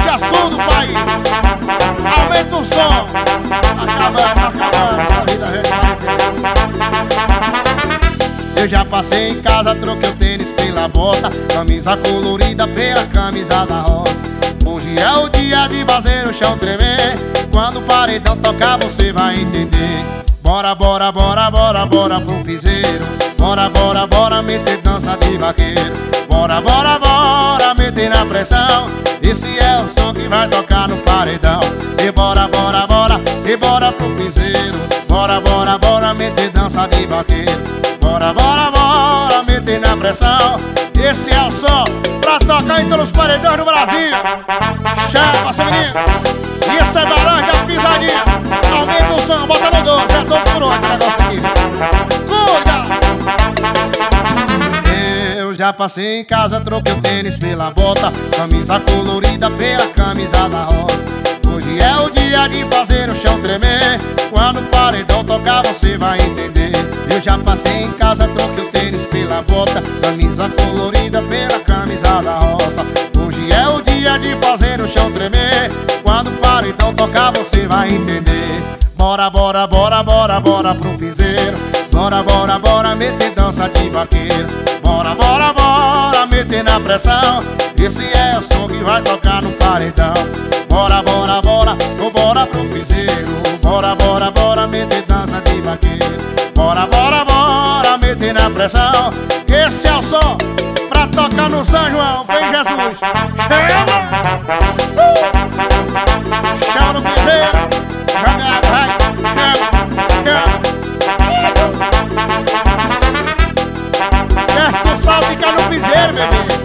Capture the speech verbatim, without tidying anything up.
a sul do país. Aumenta o som. Acabando, acabando essa vida regional. Eu já passei em casa, troquei o tênis pela bota, camisa colorida pela camisa da rosa. Hoje é o dia de fazer o chão tremer. Quando o paredão tocar você vai entender. Bora, bora, bora, bora, bora pro piseiro. Bora, bora, bora, meter dança de vaqueiro. Bora, bora, bora, meter na pressão. Esse é o som que vai tocar no paredão. E bora, bora, bora, e bora pro piseiro. Bora, bora, bora, meter dança de vaqueiro. Bora, bora, bora, meter na pressão. Esse é o som pra tocar em todos os paredões do Brasil. Chama, seu menino. Isso é baranga, pisadinha. Aumenta o som, bota no doze. É doze por oito o negócio aqui. Cuida! Eu já passei em casa, troquei o tênis pela bota, camisa colorida pela camisa da rosa. Hoje é o dia de fazer o chão tremer. Quando o paredão tocar você vai entender. Eu já passei em casa, troquei o tênis pela bota, camisa colorida pela camisa da roça. Hoje é o dia de fazer o chão tremer. Quando o paredão tocar você vai entender. Bora, bora, bora, bora, bora pro piseiro. Bora, bora, bora, meter dança de vaqueiro. Bora, bora, bora, meter na pressão. Esse é o som que vai tocar no paredão. Bora, bora, bora, ou bora pro piseiro. Bora, bora, bora, meter dança de vaqueiro. Bora, bora, bora, meter na pressão. Esse é o som pra tocar no São João. Vem Jesus. Chama! Uh! Chama no piseiro. Chama, vai, chama, chama. Desce o sal, fica no piseiro, bebê.